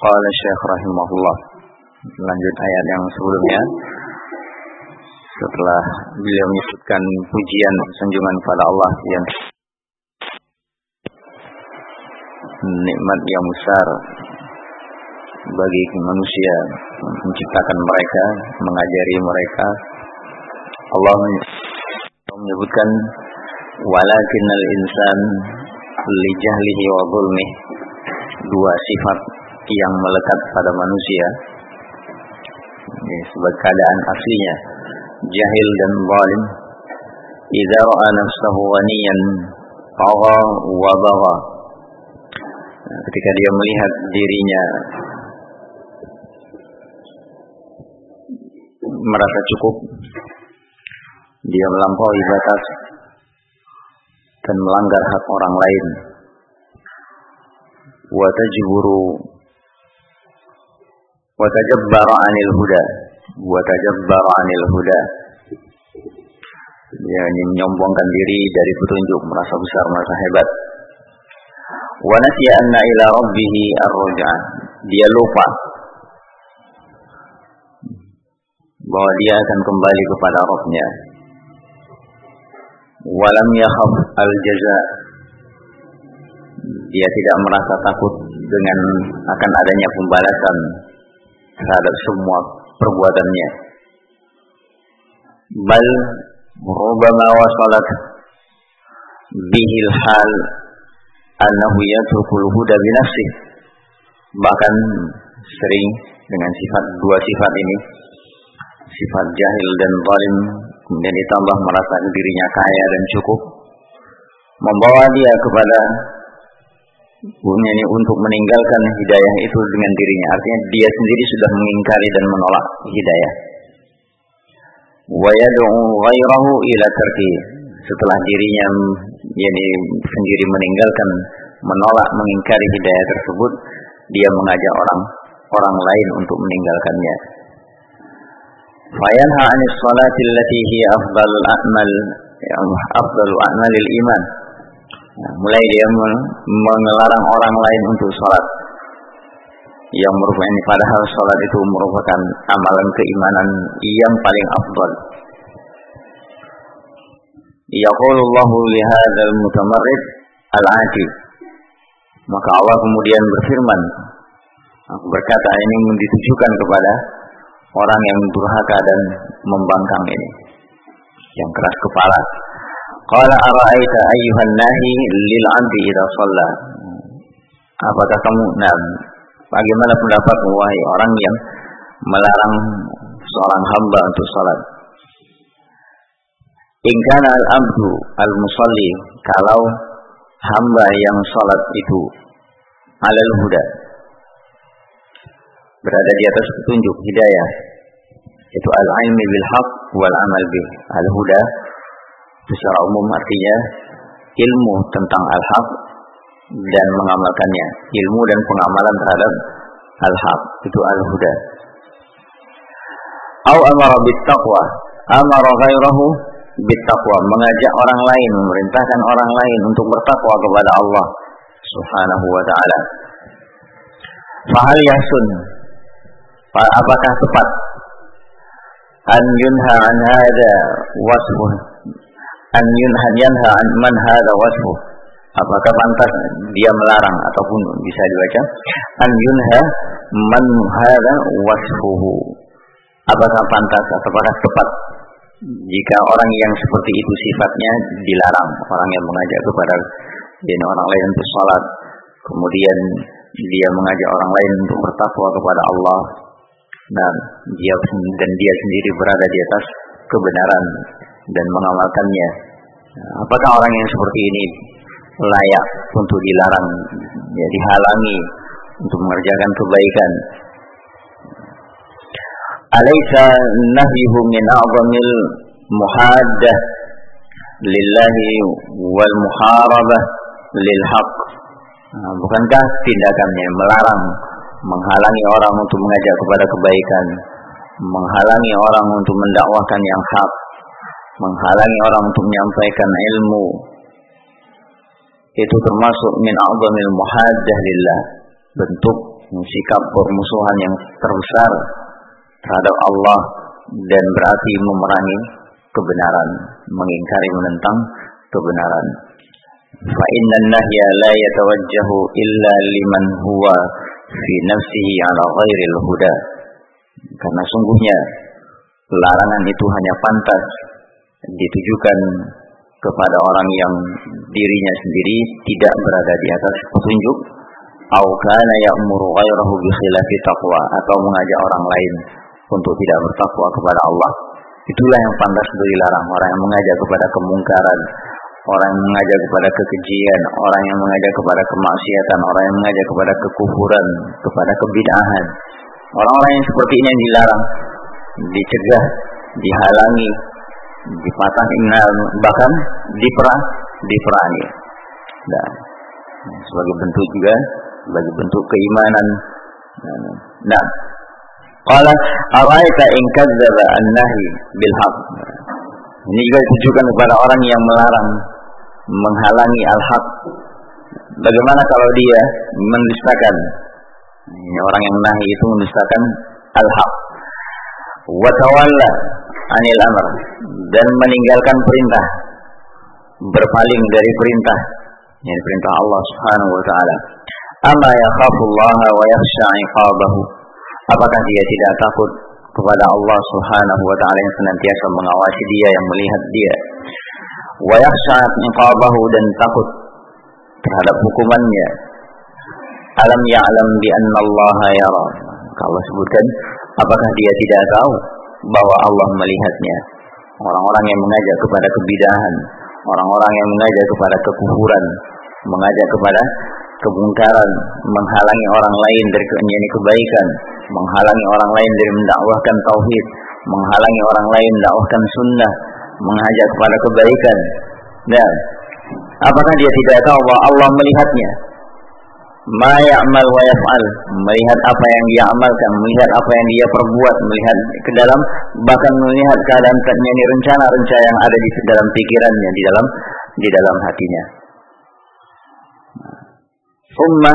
Qala Syekh rahimahullah. Lanjut ayat yang sebelumnya. Setelah beliau menyebutkan pujian sanjungan kepada Allah yang nikmat yang besar bagi manusia, menciptakan mereka, mengajari mereka. Allah menyebutkan walakinnal insan li jahlihi wa zulmih, dua sifat yang melekat pada manusia sebagai keadaan aslinya, jahil dan zalim. Idza ra'a nafsahu ghaniyan tagha wa bagha, ketika dia melihat dirinya merasa cukup, dia melampaui batas dan melanggar hak orang lain. Wa tajabbara 'anil huda, dia menyombongkan diri dari petunjuk, merasa besar, merasa hebat. Wa nasiya anna ila rabbih ar-ruj'a, dia lupa bahwa dia akan kembali kepada Rabb-nya. Wa lam yakhaf al-jaza, dia tidak merasa takut dengan akan adanya pembalasan terhadap semua perbuatannya. Bal rubbama wasalat bihil hal annahu yatrukul huda bi nafsihi, bahkan sering dengan dua sifat ini, sifat jahil dan zalim, kemudian ditambah merasa dirinya kaya dan cukup, membawa dia kepada untuk meninggalkan hidayah itu dengan dirinya. Artinya dia sendiri sudah mengingkari dan menolak hidayah. Wa yad'u ghairahu ila tarki, setelah dirinya sendiri meninggalkan, menolak, mengingkari hidayah tersebut, dia mengajak orang lain untuk meninggalkannya. Fayanha 'anis salati allati hiya afdalul a'malil iman. Mulai dia melarang orang lain untuk salat, yang merupakan, padahal salat itu merupakan amalan keimanan yang paling afdal. Yaqulullahu li hadzal mutamarrid al-'ati, maka Allah kemudian berfirman, berkata, ini ditujukan kepada orang yang durhaka dan membangkang ini, yang keras kepala. Qala ara'aita ayyuhan nahi lil 'abdi idza shalla, apakah kamu, bagaimana pendapatmu wahai orang yang melarang seorang hamba untuk salat? In kana al-'abdu al-musalli, kalau hamba yang salat itu alal huda, berada di atas petunjuk hidayah, itu al-'ilmi bil haqq wal 'amal bih. Al-huda secara umum artinya ilmu tentang al-haq dan mengamalkannya, ilmu dan pengamalan terhadap al-haq, itu al-huda. Au amara bit taqwa, amara ghairahu bit taqwa, mengajak orang lain, memerintahkan orang lain untuk bertakwa kepada Allah Subhanahu wa taala. Fahal yasun, apakah tepat an yunha an hada wasfuh, an yanha an man hada wasfuh, apakah pantas dia melarang, ataupun bisa dibaca an yunha man hada wasfuhu, apakah pantas atau apakah tepat jika orang yang seperti itu sifatnya dilarang, orang yang mengajak kepada orang lain untuk salat, kemudian dia mengajak orang lain untuk bertakwa kepada Allah, dan dia sendiri berada di atas kebenaran dan mengamalkannya. Apakah orang yang seperti ini layak untuk dilarang, dihalangi untuk mengerjakan kebaikan? Alaysa nahyuhu min a'zamil muhaddah lillahi wal muharabah lil haqq, bukankah tindakannya melarang, menghalangi orang untuk mengajak kepada kebaikan, menghalangi orang untuk mendakwahkan yang hak, menghalangi orang untuk menyampaikan ilmu, itu termasuk min a'zamil muhaddah lillah, bentuk sikap permusuhan yang terbesar terhadap Allah dan berarti memerangi kebenaran, mengingkari, menentang kebenaran. Fa innan nahya la yatawajjahu illa liman huwa fi nafsihi ala ghairil huda. Karena sungguhnya larangan itu hanya pantas ditujukan kepada orang yang dirinya sendiri tidak berada di atas petunjuk, au kana ya'muru ghairahu bi khilafi taqwa, atau mengajak orang lain untuk tidak bertakwa kepada Allah. Itulah yang pantas untuk dilarang. Orang yang mengajak kepada kemungkaran, orang yang mengajak kepada kekejian, orang yang mengajak kepada kemaksiatan, orang yang mengajak kepada kekufuran, kepada kebid'ahan. Orang-orang yang seperti ini yang dilarang, dicegah, dihalangi, dipatahi, bahkan diperangi. Nah, sebagai bentuk juga, sebagai bentuk keimanan. Nah, qala araita in kadzdzaba an-nahi bil haqq. Ini juga ditujukan kepada orang yang melarang, menghalangi al-haq. Bagaimana kalau dia mendustakan? Ini orang yang nahi itu mendustakan al-haq. Wa tawalla anil amr, dan meninggalkan perintah, berpaling dari perintah, yang perintah Allah Subhanahu wa taala. Amma yakhafullaha wa yakhsha 'iqabahu. Apakah dia tidak takut kepada Allah Subhanahu wa taala yang senantiasa mengawasi dia, yang melihat dia? Wa yakhsha 'iqabahu, dan takut terhadap hukumannya. Alam ya'lam bi anna Allah yara. Kalau sebutkan, apakah dia tidak tahu bahwa Allah melihatnya? Orang-orang yang mengajak kepada kebid'ahan, orang-orang yang mengajak kepada kekufuran, mengajak kepada kemungkaran, menghalangi orang lain dari kebaikan, menghalangi orang lain dari mendakwahkan tauhid, menghalangi orang lain mendakwahkan sunnah, mengajak kepada kebaikan. Dan apakah dia tidak tahu bahwa Allah melihatnya? Ma ya'mal wa yaf'al, melihat apa yang dia amalkan, melihat apa yang dia perbuat, melihat ke dalam, bahkan melihat keadaannya, ini rencana-rencana yang ada di dalam pikirannya, di dalam hatinya. Summa,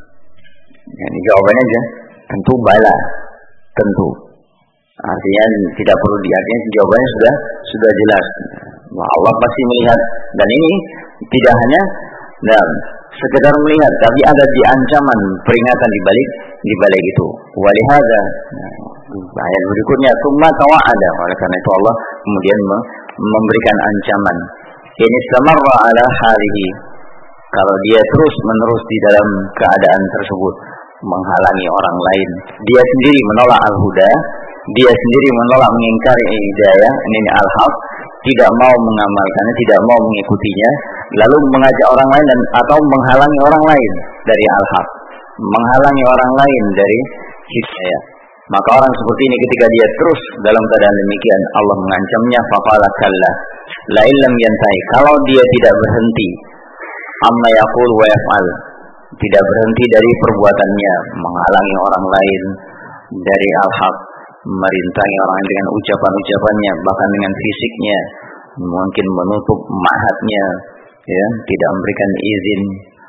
ini jawabannya aja, tentu bala, tentu. Artinya tidak perlu diartikan, jawabannya sudah jelas. Bahwa Allah pasti melihat, dan ini tidak hanya sekedar melihat, tapi ada di ancaman, peringatan di balik itu. Walihada, ayat berikutnya, summa tawa'ada. Oleh karena itu Allah kemudian memberikan ancaman. Ini samarra ala halihi. Kalau dia terus menerus di dalam keadaan tersebut, menghalangi orang lain, dia sendiri menolak al-huda, dia sendiri menolak, mengingkari hidayah, ini al-haq, tidak mau mengamalkannya, tidak mau mengikutinya, lalu mengajak orang lain atau menghalangi orang lain dari al-haq, menghalangi orang lain dari hidayah. Maka orang seperti ini ketika dia terus dalam keadaan demikian, Allah mengancamnya, faqala kalla la illam yantahi, kalau dia tidak berhenti amma yaqul wa yaf'al, tidak berhenti dari perbuatannya, menghalangi orang lain dari al-haq, merintangi orang lain dengan ucapan-ucapannya, bahkan dengan fisiknya, mungkin menutup ma'hadnya, ya, tidak memberikan izin,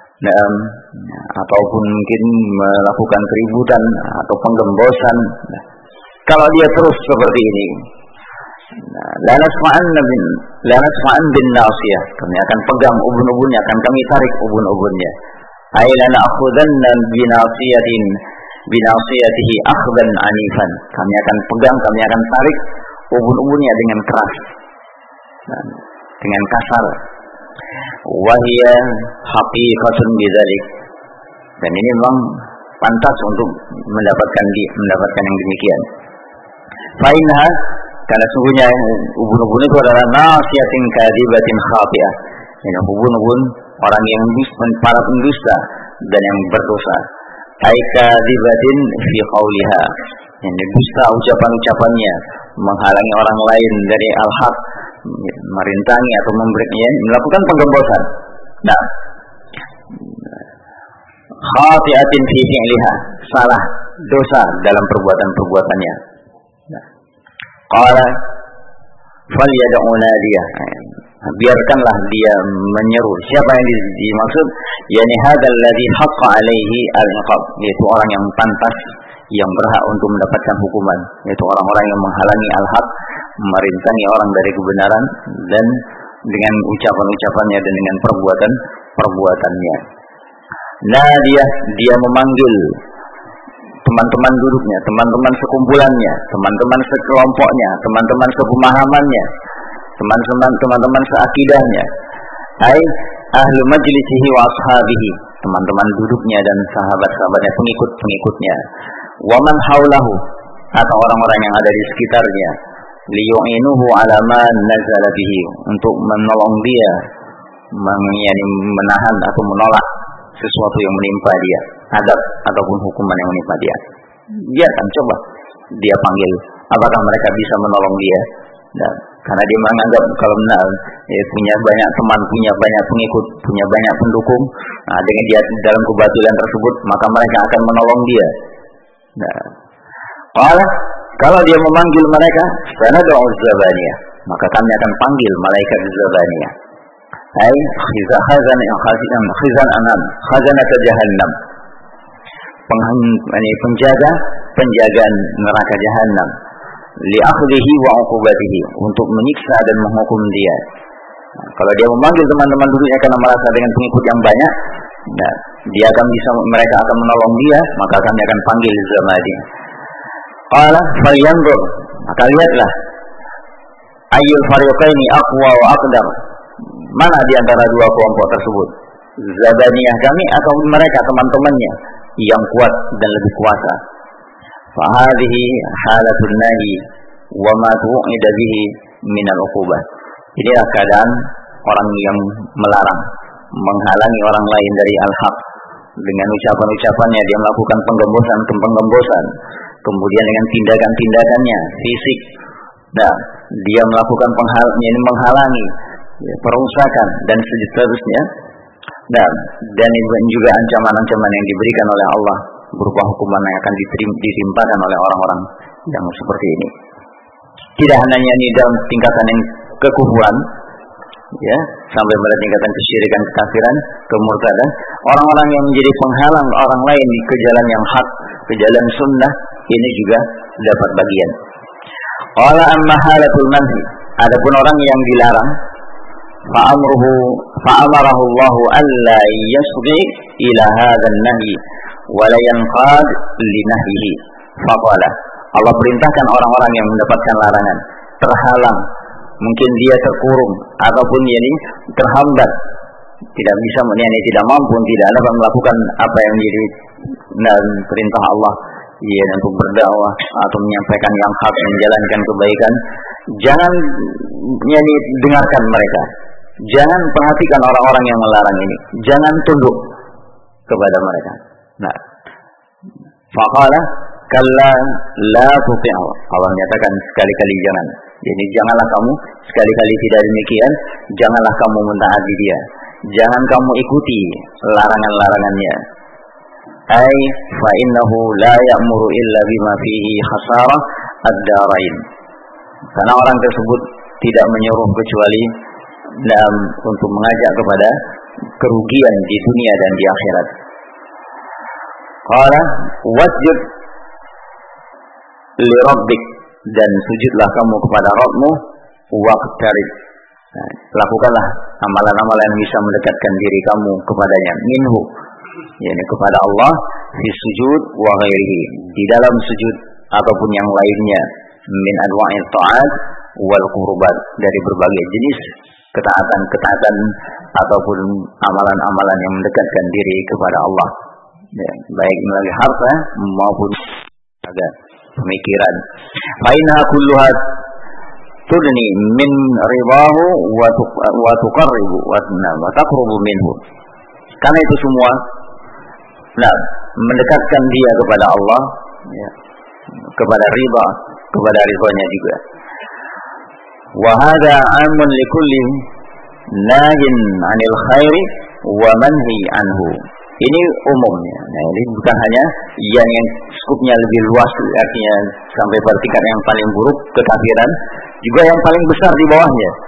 ataupun mungkin melakukan keributan atau penggembosan. Kalau dia terus seperti ini, la nasma'an bin nasiyah, kami akan pegang ubun-ubunnya, akan kami tarik ubun-ubunnya. Ay la na'khudanna binasiyatihi akhdan anifan, kami akan pegang, kami akan tarik ubun-ubunnya dengan keras, dengan kasar. Wahia haqiqatun bidzalik, dan ini memang pantas untuk mendapatkan yang demikian. Fainha, karena sungguhnya ubun-ubun itu adalah nasiyatin kadibatin khati'ah, ini ubun-ubun orang yang para pendusta dan yang berdosa. Kadibatin fi qauliha, yang dusta ucapan-ucapannya, menghalangi orang lain dari al-haq, merintangi atau melakukan penggembosan. Nah, khati'atin fi fi'liha, salah, dosa dalam perbuatan-perbuatannya. Qala falyad'u nadiyah, biarkanlah dia menyeru. Siapa yang dimaksud? Yani hadzal ladzi haqqa alaihi al-iqab, yaitu orang yang pantas, yang berhak untuk mendapatkan hukuman, yaitu orang-orang yang menghalangi al-haq, merintangi orang dari kebenaran, dan dengan ucapan-ucapannya dan dengan perbuatannya. Nah, dia memanggil teman-teman duduknya, teman-teman sekumpulannya, teman-teman sekelompoknya, teman-teman sepemahamannya, teman-teman seakidahnya. Ai ahlu majlisihi wa ashabihi, teman-teman duduknya dan sahabat-sahabatnya, pengikut-pengikutnya. Wa man haulahu, atau orang-orang yang ada di sekitarnya, liyu'inuhu ala ma nazala bihi, untuk menolong dia, menahan atau menolak sesuatu yang menimpa dia, adab ataupun hukuman yang menimpa dia. Dia akan coba, dia panggil, apakah mereka bisa menolong dia? Nah, karena dia menganggap kalau benar, punya banyak teman, punya banyak pengikut, punya banyak pendukung, nah, dengan dia dalam kebatilan tersebut, maka mereka akan menolong dia. Nah, kalau dia memanggil mereka, sanad'u zabaniyah, maka kami akan panggil malaikat zabaniyah. Ai khazanat jahannam, penjaga neraka jahannam, li'akhdhihi wa 'uqubatihi, untuk menyiksa dan menghukum dia. Nah, kalau dia memanggil teman-teman duduknya karena merasa dengan pengikut yang banyak, nah, mereka akan menolong dia, maka kami akan panggil zamaniyah. Qala falyanzur, maka lihatlah, ayyul fariqaini aqwa wa aqdam, mana di antara dua kelompok tersebut, zabaniyah kami atau mereka teman-temannya yang kuat dan lebih kuasa. Fa hadhihi halatun nahi wa ma tu'ida bihi min al-uqubah. Inilah keadaan orang yang melarang, menghalangi orang lain dari al-haq, dengan ucapan-ucapannya dia melakukan penggembosan, kemudian dengan tindakan-tindakannya fisik, nah, dia melakukan menghalangi, perusakan dan seterusnya. Dan juga ancaman-ancaman yang diberikan oleh Allah berupa hukuman yang akan ditimpakan oleh orang-orang yang seperti ini. Tidak hanya ini dalam tingkatan yang kekufuran, ya, sampai pada tingkatan kesyirikan, kekafiran, kemurtadan, orang-orang yang menjadi penghalang orang lain ke jalan yang hak, ke jalan sunnah, ini juga dapat bagian. Qala amma halatul manhi, adapun orang yang dilarang, fa'amarahu Allah alla yasghi ila hadzal nahi wa la yanqad li nahyihi. Faqala, Allah perintahkan orang-orang yang mendapatkan larangan, terhalang, mungkin dia terkurung ataupun terhambat, tidak bisa, tidak mampu, tidak dapat melakukan apa yang menjadi perintah Allah, untuk berdakwah atau menyampaikan yang hak, menjalankan kebaikan. Jangan dengarkan mereka, jangan perhatikan orang-orang yang melarang ini, jangan tunduk kepada mereka. Nah, faqala kalla la tuti'u, Allah menyatakan sekali-kali jangan. Jadi janganlah kamu, sekali-kali tidak demikian, janganlah kamu mentaati dia, jangan kamu ikuti larangan-larangannya. Ai fa innahu la ya'muru illa bima fihi khasarah ad-darain, karena orang tersebut tidak menyuruh kecuali untuk mengajak kepada kerugian di dunia dan di akhirat. Qala wasjud li rabbik, dan sujudlah kamu kepada Rabbmu, waqtarib, lakukanlah amalan-amalan yang bisa mendekatkan diri kamu kepadanya, minhu, kepada Allah, fi sujud wa ghairihi, di dalam sujud ataupun yang lainnya, min anwa'il ta'at wal qurbat, dari berbagai jenis ketaatan ataupun amalan-amalan yang mendekatkan diri kepada Allah, baik melalui harta maupun tenaga, pemikiran. Fainha kulluha tudni min ridahu wa tuqarribu wa taqrubu minhu, karena itu semua mendekatkan dia kepada Allah, kepada ridha, kepada ridhonya juga. Wa hadha 'amun likulli nahin 'anil khairi wa manhi anhu. Ini umumnya. Nah, ini bukan hanya yang skupnya lebih luas, artinya sampai pada tingkat yang paling buruk, kekafiran, juga yang paling besar di bawahnya.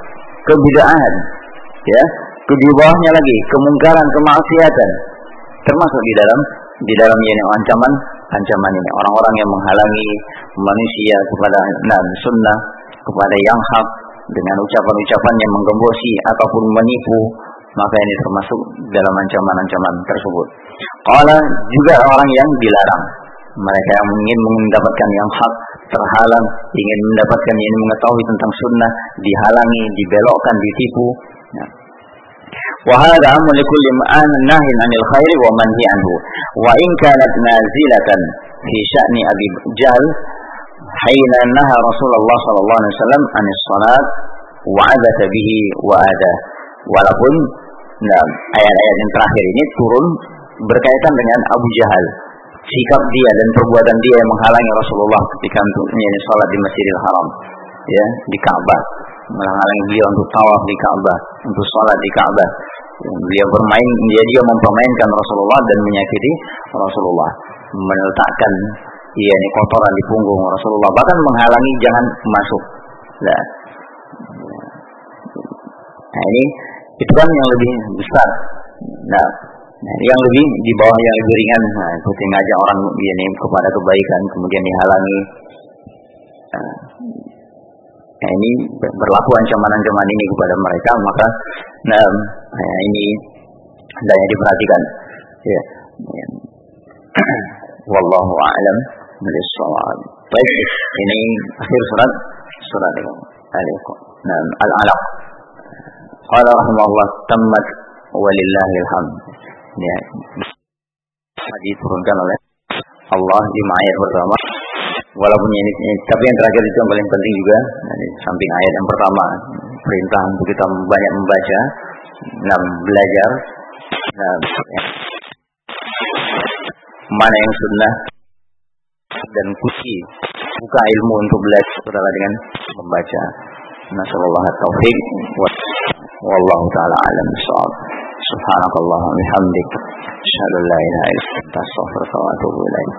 kebid'ahan, ya. Di bawahnya lagi kemungkaran, kemaksiatan. Termasuk di dalam ini ancaman ini orang-orang yang menghalangi manusia kepada sunnah, kepada yang hak dengan ucapan-ucapan yang menggembosi ataupun menipu, maka ini termasuk dalam ancaman-ancaman tersebut. Qala juga orang yang dilarang, mereka yang ingin mendapatkan yang hak terhalang, ingin mendapatkan yang mengetahui tentang sunnah dihalangi, dibelokkan, ditipu. Wa hadha amrun likulli nahin 'anil khairi wa manhi anhu wa in kanat nazilatan fi sya'ni Abi Jahl hina naha Rasulullah sallallahu alaihi wasallam 'anis salat wa 'adatha bihi wa ada. Walaupun ayat-ayat yang terakhir ini turun berkaitan dengan Abu Jahal, sikap dia dan perbuatan dia yang menghalangi Rasulullah ketika untuk salat di Masjidil Haram, ya, di Ka'bah, menghalangi beliau untuk tawaf di Ka'bah, untuk salat di Ka'bah. Dia mempermainkan Rasulullah dan menyakiti Rasulullah, meletakkan kotoran di punggung Rasulullah, bahkan menghalangi jangan masuk. Nah ini itu kan yang lebih besar. Nah yang lebih di bawah yang lebih ringan, seperti ngajak orang kepada kebaikan kemudian dihalangi. Nah ini berlaku ancaman-ancaman ini kepada mereka, maka ini hendaknya diperhatikan. Ya. Wallahu a'lam bishawab. Baik, ini akhir surat Al-Alaq. Qala rahimahullah tammat walillahil hamd. Ya. Diturunkan oleh Allah di ayat pertama. Walaupun ini, tapi yang terakhir itu yang paling penting juga. Dari samping ayat yang pertama, perintah untuk kita banyak membaca, belajar, mana yang sunnah dan kunci buka ilmu untuk belajar adalah dengan membaca. Nasallallahu taufiq wallahu taala alam bissawab. Subhanakallahumma wa bihamdik, asyhadu an la ilaha illa anta, astaghfiruka wa atubu ilaik.